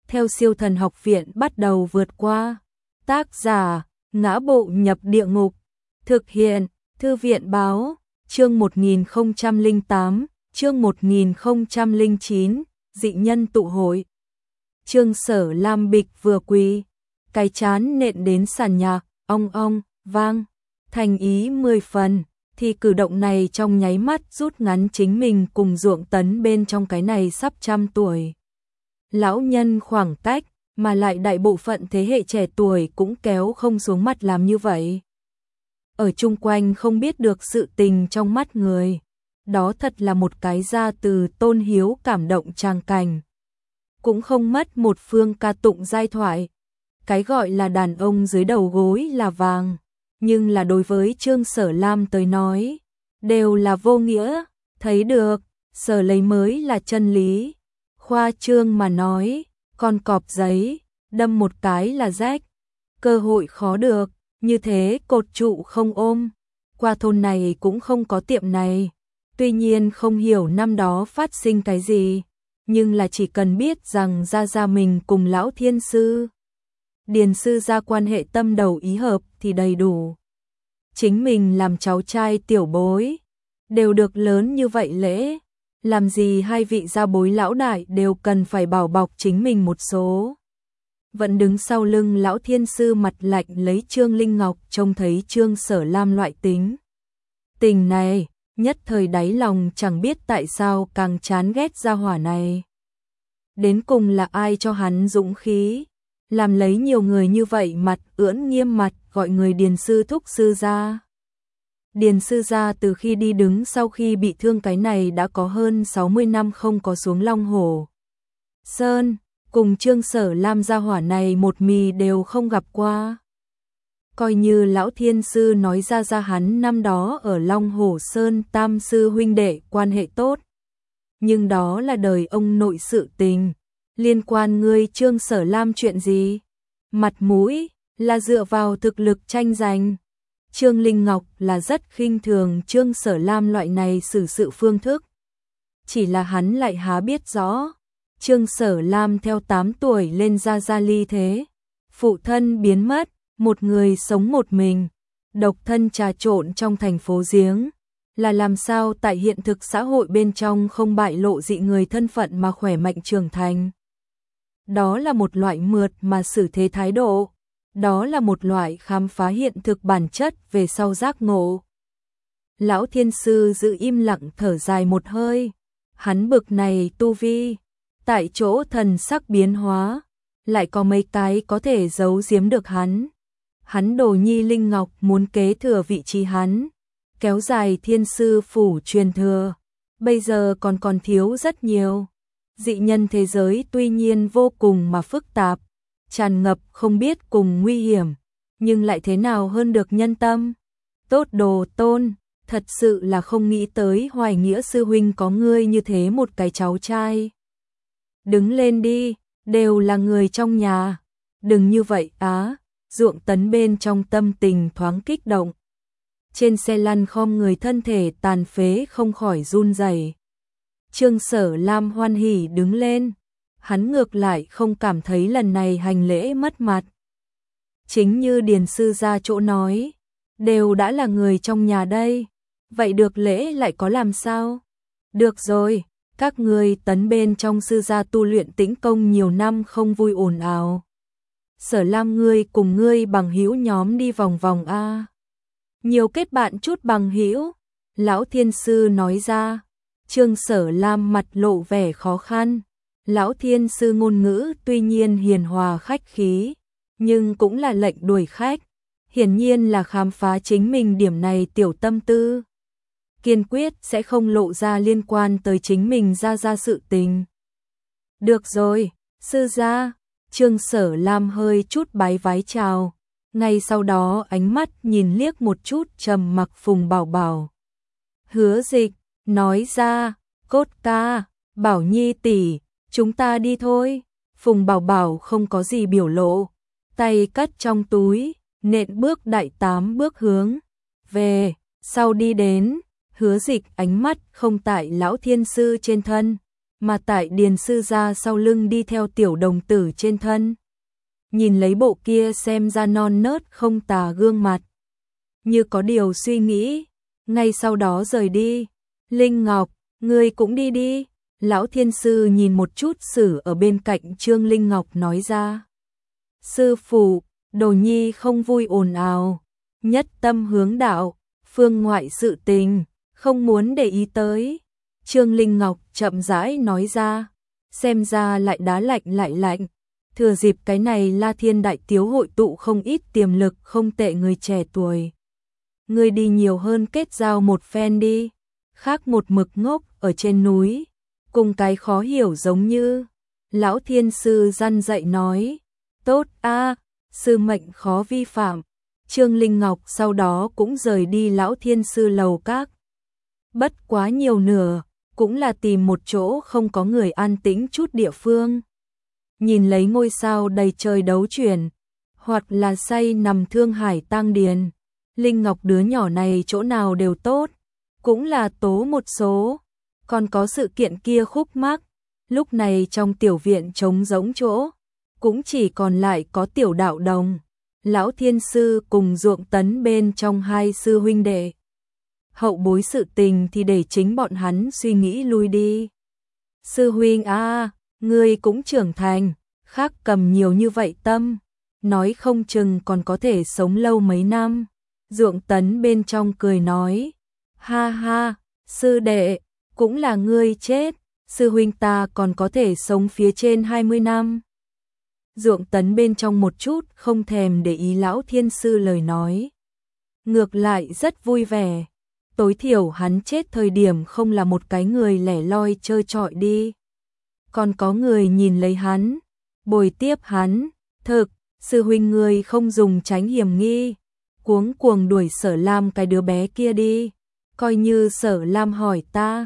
theo Siêu Thần Học Viện bắt đầu vượt qua. Tác giả: Ngã Bộ Nhập Địa Ngục. Thực hiện: Thư viện báo. Chương 1008, chương 1009, dị nhân tụ hội. Trương Sở Lam bịch vừa quỳ, cái chán nện đến sàn nhà, ong ong vang, thành ý 10 phần, thì cử động này trong nháy mắt rút ngắn chính mình cùng Ruộng Tấn bên trong cái này sắp 100 tuổi. Lão nhân khoảng cách, mà lại đại bộ phận thế hệ trẻ tuổi cũng kéo không xuống mặt làm như vậy. Ở chung quanh không biết được sự tình trong mắt người, đó thật là một cái ra từ tôn hiếu cảm động tràng cảnh. Cũng không mất một phương ca tụng giai thoại. Cái gọi là đàn ông dưới đầu gối là vàng, nhưng là đối với Trương Sở Lam tới nói, đều là vô nghĩa, thấy được, sở lấy mới là chân lý. Khoa trương mà nói, con cọp giấy, đâm một cái là rách, cơ hội khó được, như thế cột trụ không ôm. Qua thôn này cũng không có tiệm này, tuy nhiên không hiểu năm đó phát sinh cái gì, nhưng là chỉ cần biết rằng gia mình cùng lão thiên sư, điền sư gia quan hệ tâm đầu ý hợp thì đầy đủ. Chính mình làm cháu trai tiểu bối, đều được lớn như vậy lễ, làm gì hai vị gia bối lão đại đều cần phải bảo bọc chính mình một số. Vẫn đứng sau lưng lão thiên sư mặt lạnh lấy Trương Linh Ngọc trông thấy Trương Sở Lam loại tính tình này, nhất thời đáy lòng chẳng biết tại sao càng chán ghét gia hỏa này. Đến cùng là ai cho hắn dũng khí, làm lấy nhiều người như vậy mặt ưỡn nghiêm mặt gọi người Điền sư thúc sư gia. Điền sư gia từ khi đi đứng sau khi bị thương cái này đã có hơn 60 năm không có xuống Long Hồ Sơn, cùng Trương Sở Lam gia hỏa này một mì đều không gặp qua. Coi như lão thiên sư nói ra hắn năm đó ở Long Hồ Sơn tam sư huynh đệ quan hệ tốt, nhưng đó là đời ông nội sự tình, liên quan ngươi Trương Sở Lam chuyện gì? Mặt mũi là dựa vào thực lực tranh giành. Trương Linh Ngọc là rất khinh thường Trương Sở Lam loại này xử sự phương thức. Chỉ là hắn lại há biết rõ, Trương Sở Lam theo 8 tuổi lên ra ly thế, phụ thân biến mất, một người sống một mình, độc thân trà trộn trong thành phố giếng, là làm sao tại hiện thực xã hội bên trong không bại lộ dị người thân phận mà khỏe mạnh trưởng thành. Đó là một loại mượt mà xử thế thái độ, đó là một loại khám phá hiện thực bản chất về sau giác ngộ. Lão thiên sư giữ im lặng thở dài một hơi, hắn bực này tu vi, tại chỗ thần sắc biến hóa, lại có mấy cái có thể giấu giếm được hắn. Hắn đồ nhi Linh Ngọc muốn kế thừa vị trí hắn, kéo dài thiên sư phủ truyền thừa, bây giờ còn thiếu rất nhiều. Dị nhân thế giới tuy nhiên vô cùng mà phức tạp, tràn ngập không biết cùng nguy hiểm, nhưng lại thế nào hơn được nhân tâm. Tốt đồ tôn, thật sự là không nghĩ tới Hoài Nghĩa sư huynh có ngươi như thế một cái cháu trai. Đứng lên đi, đều là người trong nhà, đừng như vậy á. Ruộng Tấn bên trong tâm tình thoáng kích động. Trên xe lăn khom người thân thể tàn phế không khỏi run rẩy. Trương Sở Lam hoan hỉ đứng lên, hắn ngược lại không cảm thấy lần này hành lễ mất mặt. Chính như Điền sư gia chỗ nói, đều đã là người trong nhà đây, vậy được lễ lại có làm sao? Được rồi, các ngươi Tấn bên trong sư gia tu luyện tĩnh công nhiều năm không vui ồn ào. Sở Lam ngươi cùng ngươi bằng hữu nhóm đi vòng vòng a. Nhiều kết bạn chút bằng hữu, lão thiên sư nói ra. Trương Sở Lam mặt lộ vẻ khó khăn. Lão thiên sư ngôn ngữ tuy nhiên hiền hòa khách khí, nhưng cũng là lệnh đuổi khách, hiển nhiên là khám phá chính mình điểm này tiểu tâm tư. Kiên quyết sẽ không lộ ra liên quan tới chính mình ra sự tình. Được rồi, sư gia. Trương Sở Lam hơi chút bái vái chào, ngay sau đó ánh mắt nhìn liếc một chút trầm mặc Phùng Bảo Bảo. Hứa Dịch nói ra, Cốt ca, Bảo Nhi tỷ, chúng ta đi thôi. Phùng Bảo Bảo không có gì biểu lộ, tay cất trong túi, nện bước đại 8 bước hướng về sau đi đến. Hứa Dịch ánh mắt không tại lão thiên sư trên thân, mà tại Điền sư gia sau lưng đi theo tiểu đồng tử trên thân. Nhìn lấy bộ kia xem ra non nớt không tà gương mặt, như có điều suy nghĩ, ngay sau đó rời đi. Linh Ngọc, ngươi cũng đi đi. Lão thiên sư nhìn một chút Sử ở bên cạnh Trương Linh Ngọc nói ra. Sư phụ, đồ nhi không vui ồn ào, nhất tâm hướng đạo, phương ngoại sự tình, không muốn để ý tới. Trương Linh Ngọc chậm rãi nói ra, xem ra lại đá lạnh lại lạnh. Thừa dịp cái này La Thiên Đại Tiếu hội tụ không ít tiềm lực không tệ người trẻ tuổi. Ngươi đi nhiều hơn kết giao một phen đi, khác một mực ngốc ở trên núi, cùng cái khó hiểu giống như. Lão thiên sư răn dạy nói, tốt a, sư mệnh khó vi phạm. Trương Linh Ngọc sau đó cũng rời đi lão thiên sư lầu các. Bất quá nhiều nửa, cũng là tìm một chỗ không có người an tĩnh chút địa phương. Nhìn lấy ngôi sao đầy trời đấu chuyển, hoặc là say nằm thương hải tang điền. Linh Ngọc đứa nhỏ này chỗ nào đều tốt, cũng là tố một số. Còn có sự kiện kia khúc mắc, lúc này trong tiểu viện trống rỗng chỗ, cũng chỉ còn lại có tiểu đạo đồng, lão thiên sư cùng Ruộng Tấn bên trong hai sư huynh đệ. Hậu bối sự tình thì để chính bọn hắn suy nghĩ lui đi. Sư huynh a, ngươi cũng trưởng thành, khác cầm nhiều như vậy tâm, nói không chừng còn có thể sống lâu mấy năm. Ruộng Tấn bên trong cười nói, ha ha, sư đệ, cũng là ngươi chết, sư huynh ta còn có thể sống phía trên 20 năm. Ruộng Tấn bên trong một chút không thèm để ý lão thiên sư lời nói. Ngược lại rất vui vẻ, tối thiểu hắn chết thời điểm không là một cái người lẻ loi chơi trọi đi. Còn có người nhìn lấy hắn, bồi tiếp hắn, thực, sư huynh ngươi không dùng tránh hiểm nghi, cuống cuồng đuổi Sở Lam cái đứa bé kia đi, coi như Sở Lam hỏi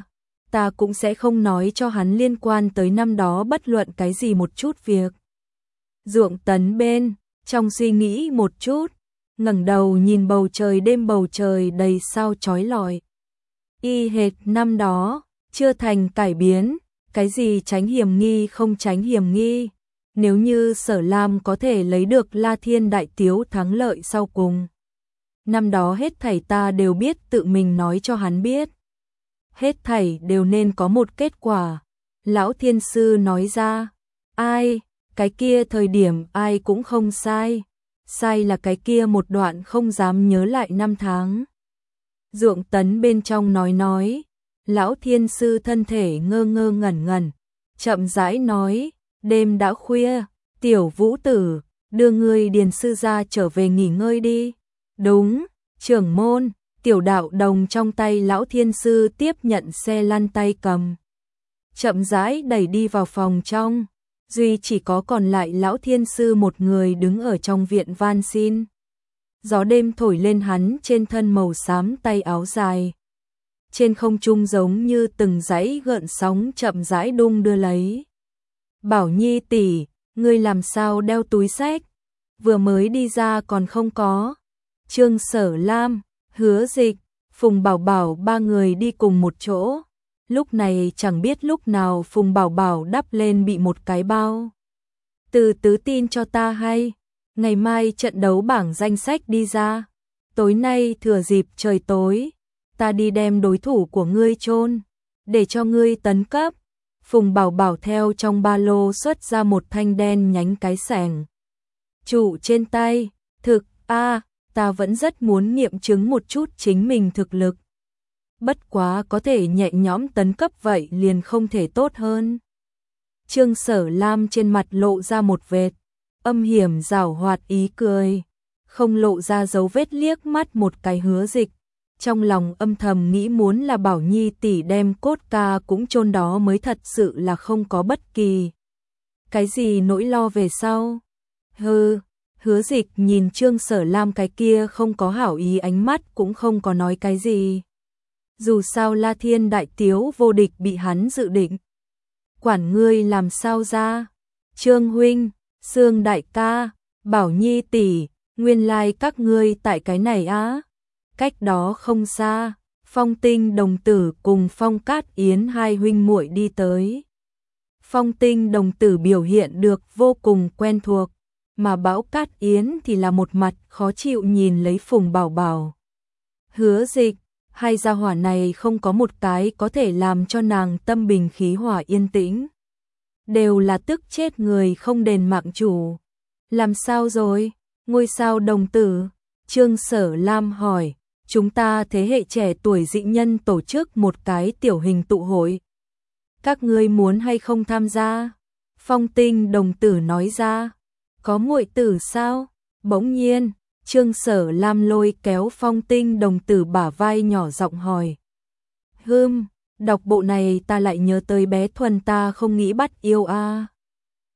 ta cũng sẽ không nói cho hắn liên quan tới năm đó bất luận cái gì một chút việc. Ruộng Tấn bên trong suy nghĩ một chút, ngẩng đầu nhìn bầu trời đêm, bầu trời đầy sao chói lọi. Y hệt năm đó, chưa thành cải biến, cái gì tránh hiểm nghi không tránh hiểm nghi. Nếu như Sở Lam có thể lấy được La Thiên Đại Tiếu thắng lợi sau cùng, năm đó hết thảy ta đều biết, tự mình nói cho hắn biết. Hết thảy đều nên có một kết quả. Lão thiên sư nói ra, ai, cái kia thời điểm ai cũng không sai. Sai là cái kia một đoạn không dám nhớ lại năm tháng. Ruộng Tấn bên trong nói, lão thiên sư thân thể ngơ ngơ ngẩn ngẩn, chậm rãi nói, đêm đã khuya, tiểu vũ tử, đưa ngươi Điền sư gia trở về nghỉ ngơi đi. Đúng, trưởng môn. Tiểu đạo đồng trong tay lão thiên sư tiếp nhận xe lăn tay cầm, chậm rãi đẩy đi vào phòng trong. Duy chỉ có còn lại lão thiên sư một người đứng ở trong viện van xin. Gió đêm thổi lên hắn trên thân màu xám tay áo dài. Trên không trung giống như từng dãy gợn sóng chậm rãi đung đưa lấy. Bảo Nhi tỷ, ngươi làm sao đeo túi xách? Vừa mới đi ra còn không có. Trương Sở Lam, Hứa Dịch, Phùng Bảo Bảo ba người đi cùng một chỗ. Lúc này chẳng biết lúc nào Phùng Bảo Bảo đắp lên bị một cái bao. Từ tứ tin cho ta hay, ngày mai trận đấu bảng danh sách đi ra. Tối nay thừa dịp trời tối, ta đi đem đối thủ của ngươi chôn, để cho ngươi tấn cấp. Phùng Bảo Bảo theo trong ba lô xuất ra một thanh đen nhánh cái xẻng trụ trên tay. Thực, ta vẫn rất muốn nghiệm chứng một chút chính mình thực lực. Bất quá có thể nhẹ nhõm tấn cấp vậy liền không thể tốt hơn. Trương Sở Lam trên mặt lộ ra một vệt âm hiểm giảo hoạt ý cười, không lộ ra dấu vết, liếc mắt một cái Hứa Dịch. Trong lòng âm thầm nghĩ muốn là Bảo Nhi tỷ đem cốt ca cũng chôn đó mới thật sự là không có bất kỳ cái gì nỗi lo về sau. Hứa Dịch nhìn Trương Sở Lam cái kia không có hảo ý ánh mắt cũng không có nói cái gì. Dù sao La Thiên Đại Tiếu vô địch bị hắn dự định. Quản ngươi làm sao ra? Trương huynh, Sương đại ca, Bảo Nhi tỷ, nguyên lai các ngươi tại cái này á. Cách đó không xa, Phong Tinh đồng tử cùng Phong Cát Yến hai huynh muội đi tới. Phong Tinh đồng tử biểu hiện được vô cùng quen thuộc, mà Bão Cát Yến thì là một mặt khó chịu nhìn lấy Phùng Bảo Bảo. Hứa Dịch, hai gia hỏa này không có một cái có thể làm cho nàng tâm bình khí hỏa yên tĩnh. Đều là tức chết người không đền mạng chủ. Làm sao rồi? Ngôi sao đồng tử? Trương Sở Lam hỏi. Chúng ta thế hệ trẻ tuổi dị nhân tổ chức một cái tiểu hình tụ hội. Các ngươi muốn hay không tham gia? Phong Tinh đồng tử nói ra. Có muội tử sao? Bỗng nhiên, Trương Sở Lam lôi kéo Phong Tinh đồng tử bả vai nhỏ giọng hỏi. Đọc bộ này ta lại nhớ tới bé Thuần ta không nghĩ bắt yêu a.